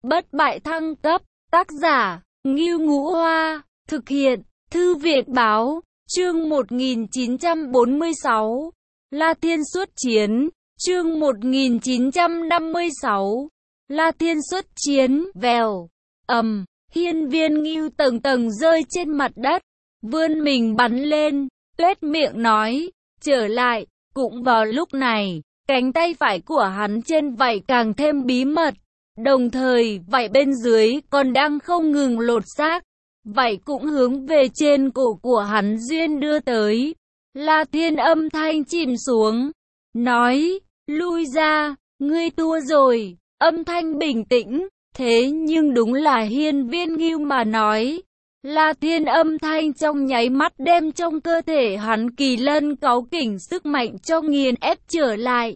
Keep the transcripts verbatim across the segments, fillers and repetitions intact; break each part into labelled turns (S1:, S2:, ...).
S1: bất bại thăng cấp, tác giả, Ngưu Ngũ Hoa, thực hiện, Thư viện Báo, chương một nghìn chín trăm bốn mươi sáu, La Thiên xuất chiến, chương một nghìn chín trăm năm mươi sáu, La Thiên xuất chiến, vèo, ầm, hiên viên Ngưu tầng tầng rơi trên mặt đất, vươn mình bắn lên, tuét miệng nói, trở lại, cũng vào lúc này, cánh tay phải của hắn trên vảy càng thêm bí mật, đồng thời vảy bên dưới còn đang không ngừng lột xác, vảy cũng hướng về trên cổ của hắn duyên đưa tới. La Thiên âm thanh chìm xuống, nói, lui ra, ngươi thua rồi, âm thanh bình tĩnh, thế nhưng đúng là hiên viên Ngưu mà nói. La Thiên âm thanh trong nháy mắt đem trong cơ thể hắn kỳ lân cáu kỉnh sức mạnh cho nghiền ép trở lại.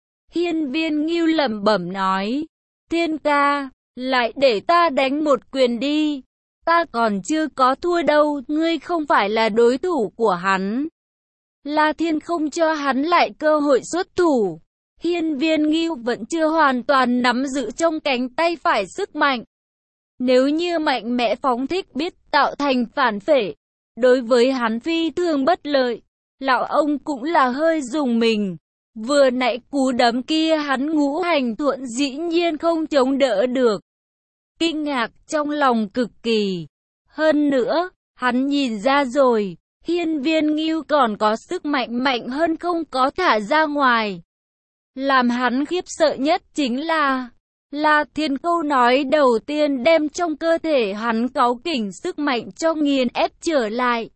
S1: Hiên viên Ngưu lẩm bẩm nói, Thiên ca, lại để ta đánh một quyền đi, ta còn chưa có thua đâu, ngươi không phải là đối thủ của hắn. La Thiên không cho hắn lại cơ hội xuất thủ. Hiên viên Ngưu vẫn chưa hoàn toàn nắm giữ trong cánh tay phải sức mạnh. Nếu như mạnh mẽ phóng thích biết tạo thành phản phệ, đối với hắn phi thường bất lợi. Lão ông cũng là hơi dùng mình. Vừa nãy cú đấm kia hắn ngũ hành thuận dĩ nhiên không chống đỡ được. Kinh ngạc trong lòng cực kỳ. Hơn nữa, hắn nhìn ra rồi, hiên viên Ngưu còn có sức mạnh mạnh hơn không có thả ra ngoài. Làm hắn khiếp sợ nhất chính là, La Thiên câu nói đầu tiên đem trong cơ thể hắn cáu kỉnh sức mạnh cho nghiền ép trở lại.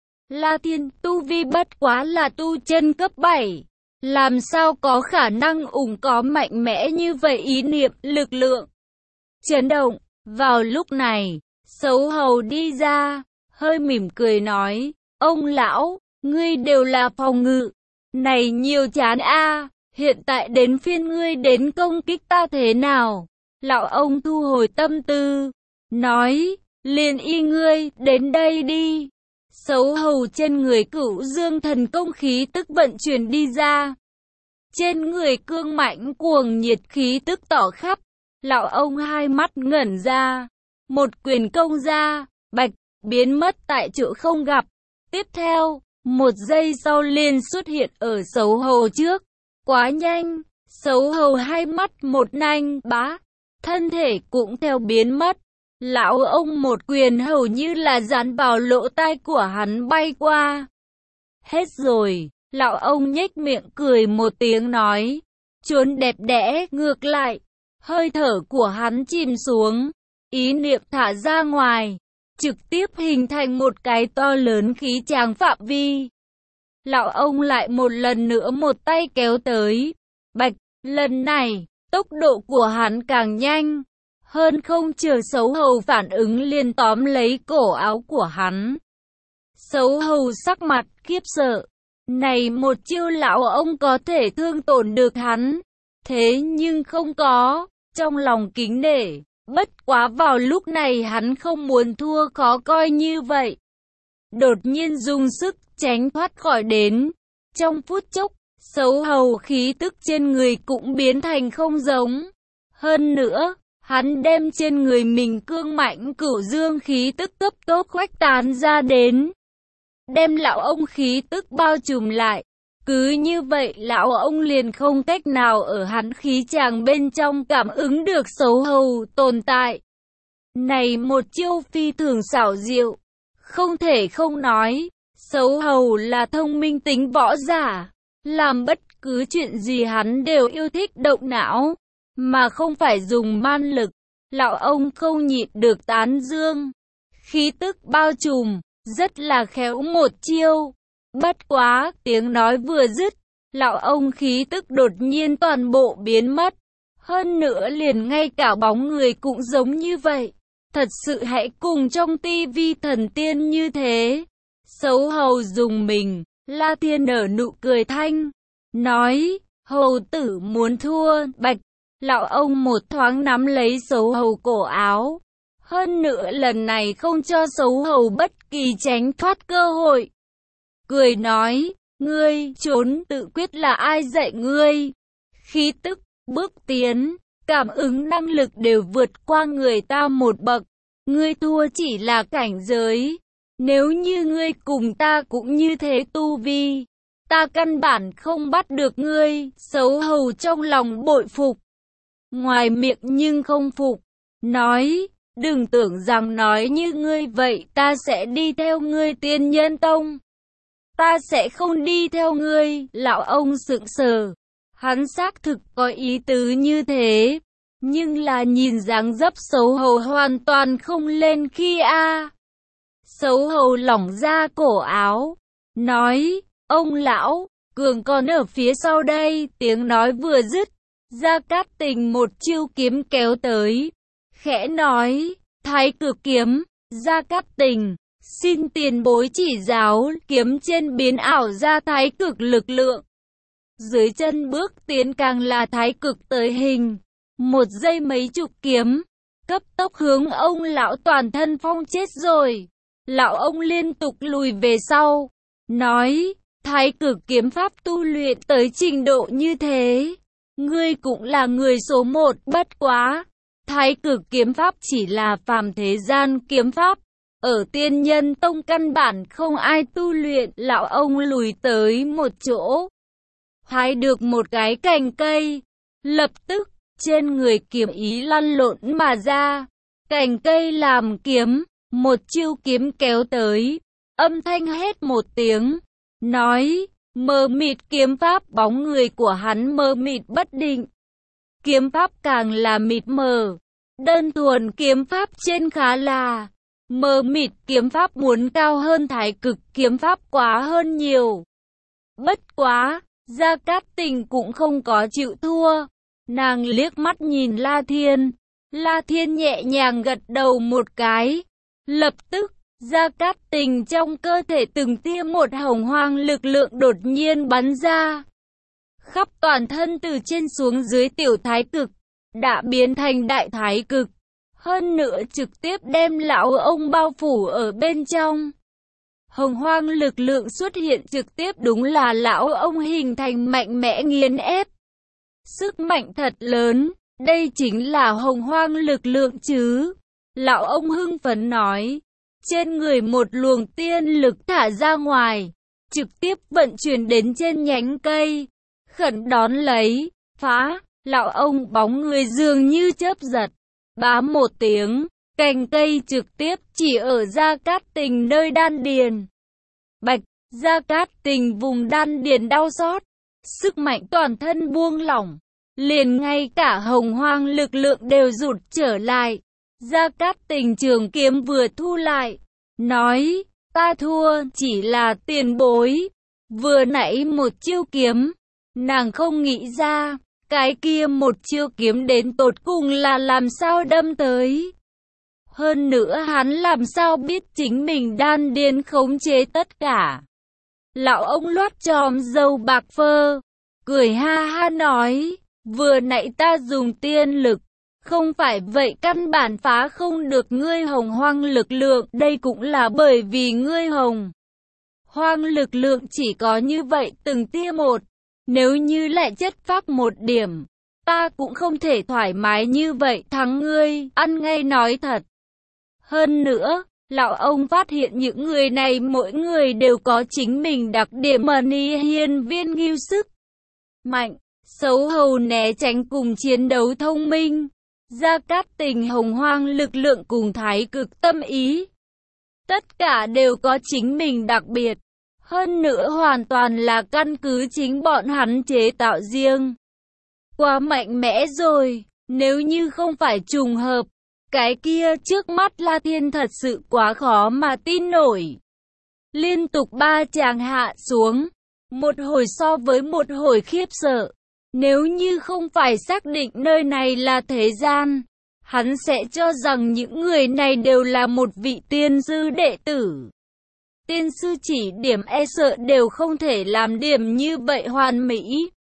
S1: La Thiên tu vi bất quá là tu chân cấp bảy. Làm sao có khả năng ủng có mạnh mẽ như vậy ý niệm, lực lượng. Chấn động, vào lúc này, Sấu Hầu đi ra, hơi mỉm cười nói, ông lão, ngươi đều là phòng ngự, này nhiều chán a, hiện tại đến phiên ngươi đến công kích ta thế nào? Lão ông thu hồi tâm tư, nói, liền y ngươi, đến đây đi. Sấu Hầu trên người Cửu Dương thần công khí tức vận chuyển đi ra. Trên người cương mãnh cuồng nhiệt khí tức tỏ khắp. Lão ông hai mắt ngẩn ra. Một quyền công ra, bạch, biến mất tại chỗ không gặp. Tiếp theo, một giây sau liền xuất hiện ở Sấu Hầu trước. Quá nhanh, Sấu Hầu hai mắt một nanh bá, thân thể cũng theo biến mất. Lão ông một quyền hầu như là dán vào lỗ tai của hắn bay qua. Hết rồi, lão ông nhếch miệng cười một tiếng nói, trốn đẹp đẽ, ngược lại, hơi thở của hắn chìm xuống, ý niệm thả ra ngoài, trực tiếp hình thành một cái to lớn khí tràng phạm vi. Lão ông lại một lần nữa một tay kéo tới, bạch, lần này, tốc độ của hắn càng nhanh. Hơn không chờ Sấu Hầu phản ứng liền tóm lấy cổ áo của hắn. Sấu Hầu sắc mặt khiếp sợ. Này một chiêu lão ông có thể thương tổn được hắn. Thế nhưng không có. Trong lòng kính nể. Bất quá vào lúc này hắn không muốn thua khó coi như vậy. Đột nhiên dùng sức tránh thoát khỏi đến. Trong phút chốc, Sấu Hầu khí tức trên người cũng biến thành không giống. Hơn nữa, hắn đem trên người mình cương mãnh Cửu Dương khí tức cấp tốc khuếch tán ra đến. Đem lão ông khí tức bao trùm lại. Cứ như vậy lão ông liền không cách nào ở hắn khí tràng bên trong cảm ứng được Sấu Hầu tồn tại. Này một chiêu phi thường xảo diệu. Không thể không nói, Sấu Hầu là thông minh tính võ giả. Làm bất cứ chuyện gì hắn đều yêu thích động não. Mà không phải dùng man lực, lão ông không nhịn được tán dương. Khí tức bao trùm, rất là khéo một chiêu. Bất quá, tiếng nói vừa dứt, lão ông khí tức đột nhiên toàn bộ biến mất. Hơn nữa liền ngay cả bóng người cũng giống như vậy. Thật sự hãy cùng trong tivi thần tiên như thế. Sấu Hầu dùng mình, La Thiên nở nụ cười thanh, nói, hầu tử muốn thua, bạch. Lão ông một thoáng nắm lấy Sấu Hầu cổ áo. Hơn nữa lần này không cho Sấu Hầu bất kỳ tránh thoát cơ hội. Cười nói, ngươi trốn tự quyết là ai dạy ngươi? Khí tức, bước tiến, cảm ứng năng lực đều vượt qua người ta một bậc. Ngươi thua chỉ là cảnh giới. Nếu như ngươi cùng ta cũng như thế tu vi, ta căn bản không bắt được ngươi. Xấu hầu trong lòng bội phục, ngoài miệng nhưng không phục, nói, đừng tưởng rằng nói như ngươi vậy ta sẽ đi theo ngươi Tiên Nhân Tông. Ta sẽ không đi theo ngươi. Lão ông sững sờ, hắn xác thực có ý tứ như thế, nhưng là nhìn dáng dấp xấu hầu hoàn toàn không lên khi a. À. Xấu hầu lỏng ra cổ áo, nói, ông lão, cường còn ở phía sau đây. Tiếng nói vừa dứt, Gia Cát Tình một chiêu kiếm kéo tới, khẽ nói, Thái Cực kiếm. Gia Cát Tình, xin tiền bối chỉ giáo. Kiếm trên biến ảo ra thái cực lực lượng, dưới chân bước tiến càng là thái cực tới hình, một giây mấy chục kiếm, cấp tốc hướng ông lão toàn thân phong chết rồi. Lão ông liên tục lùi về sau, nói, thái cực kiếm pháp tu luyện tới trình độ như thế, ngươi cũng là người số một. Bất quá, thái cực kiếm pháp chỉ là phàm thế gian kiếm pháp, ở Tiên Nhân Tông căn bản không ai tu luyện. Lão ông lùi tới một chỗ, hái được một cái cành cây, lập tức trên người kiếm ý lăn lộn mà ra, cành cây làm kiếm, một chiêu kiếm kéo tới, âm thanh hét một tiếng, nói, mờ mịt kiếm pháp. Bóng người của hắn mờ mịt bất định, kiếm pháp càng là mịt mờ, đơn thuần kiếm pháp trên khá là mờ mịt, kiếm pháp muốn cao hơn thái cực kiếm pháp quá hơn nhiều. Bất quá, Gia Cát Tình cũng không có chịu thua, nàng liếc mắt nhìn La Thiên, La Thiên nhẹ nhàng gật đầu một cái, lập tức, Gia Cát Tình trong cơ thể từng tia một hồng hoang lực lượng đột nhiên bắn ra, khắp toàn thân từ trên xuống dưới tiểu thái cực, đã biến thành đại thái cực, hơn nữa trực tiếp đem lão ông bao phủ ở bên trong. Hồng hoang lực lượng xuất hiện trực tiếp đúng là lão ông hình thành mạnh mẽ nghiền ép. Sức mạnh thật lớn, đây chính là hồng hoang lực lượng chứ. Lão ông hưng phấn nói, trên người một luồng tiên lực thả ra ngoài, trực tiếp vận chuyển đến trên nhánh cây, khẩn đón lấy, phá. Lão ông bóng người dường như chớp giật, bá một tiếng, cành cây trực tiếp chỉ ở Gia Cát Tình nơi đan điền. Bạch, Gia Cát Tình vùng đan điền đau xót, sức mạnh toàn thân buông lỏng, liền ngay cả hồng hoang lực lượng đều rụt trở lại. Gia Cát Tình trường kiếm vừa thu lại, nói, ta thua, chỉ là tiền bối. Vừa nãy một chiêu kiếm, nàng không nghĩ ra, cái kia một chiêu kiếm đến tột cùng là làm sao đâm tới. Hơn nữa hắn làm sao biết chính mình đan điền khống chế tất cả. Lão ông loát chòm râu bạc phơ, cười ha ha nói, vừa nãy ta dùng tiên lực, không phải vậy căn bản phá không được ngươi hồng hoang lực lượng. Đây cũng là bởi vì ngươi hồng hoang lực lượng chỉ có như vậy từng tia một. Nếu như lại chất phác một điểm, ta cũng không thể thoải mái như vậy thắng ngươi, ăn ngay nói thật. Hơn nữa, lão ông phát hiện những người này mỗi người đều có chính mình đặc điểm mà ni hiên viên nghiêu sức mạnh, xấu hầu né tránh cùng chiến đấu thông minh. Gia Cát Tình hồng hoang lực lượng cùng thái cực tâm ý, tất cả đều có chính mình đặc biệt. Hơn nữa hoàn toàn là căn cứ chính bọn hắn chế tạo riêng. Quá mạnh mẽ rồi, nếu như không phải trùng hợp, cái kia trước mắt La Thiên thật sự quá khó mà tin nổi. Liên tục ba tràng hạ xuống, một hồi so với một hồi khiếp sợ. Nếu như không phải xác định nơi này là thế gian, hắn sẽ cho rằng những người này đều là một vị tiên sư đệ tử. Tiên sư chỉ điểm e sợ đều không thể làm điểm như vậy hoàn mỹ.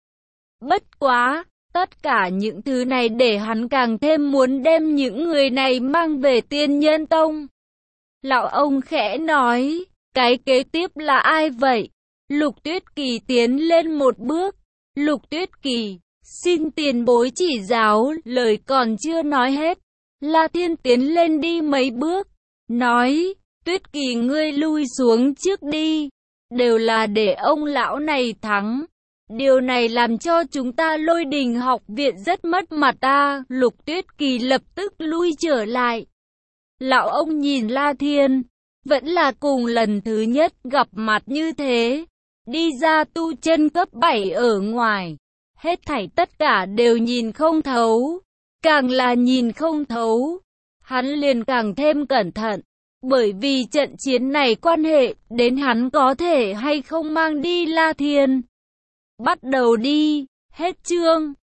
S1: Bất quá, tất cả những thứ này để hắn càng thêm muốn đem những người này mang về Tiên Nhân Tông. Lão ông khẽ nói, cái kế tiếp là ai vậy? Lục Tuyết Kỳ tiến lên một bước. Lục Tuyết Kỳ, Xin tiền bối chỉ giáo, lời còn chưa nói hết. La Thiên tiến lên đi mấy bước, nói, Tuyết Kỳ ngươi lui xuống trước đi, đều là để ông lão này thắng. Điều này làm cho chúng ta Lôi Đình học viện rất mất mặt ta. Lục Tuyết Kỳ lập tức lui trở lại. Lão ông nhìn La Thiên, vẫn là cùng lần thứ nhất gặp mặt như thế. Đi ra tu chân cấp bảy ở ngoài, hết thảy tất cả đều nhìn không thấu. Càng là nhìn không thấu, hắn liền càng thêm cẩn thận. Bởi vì trận chiến này quan hệ đến hắn có thể hay không mang đi La Thiên. Bắt đầu đi, hết chương.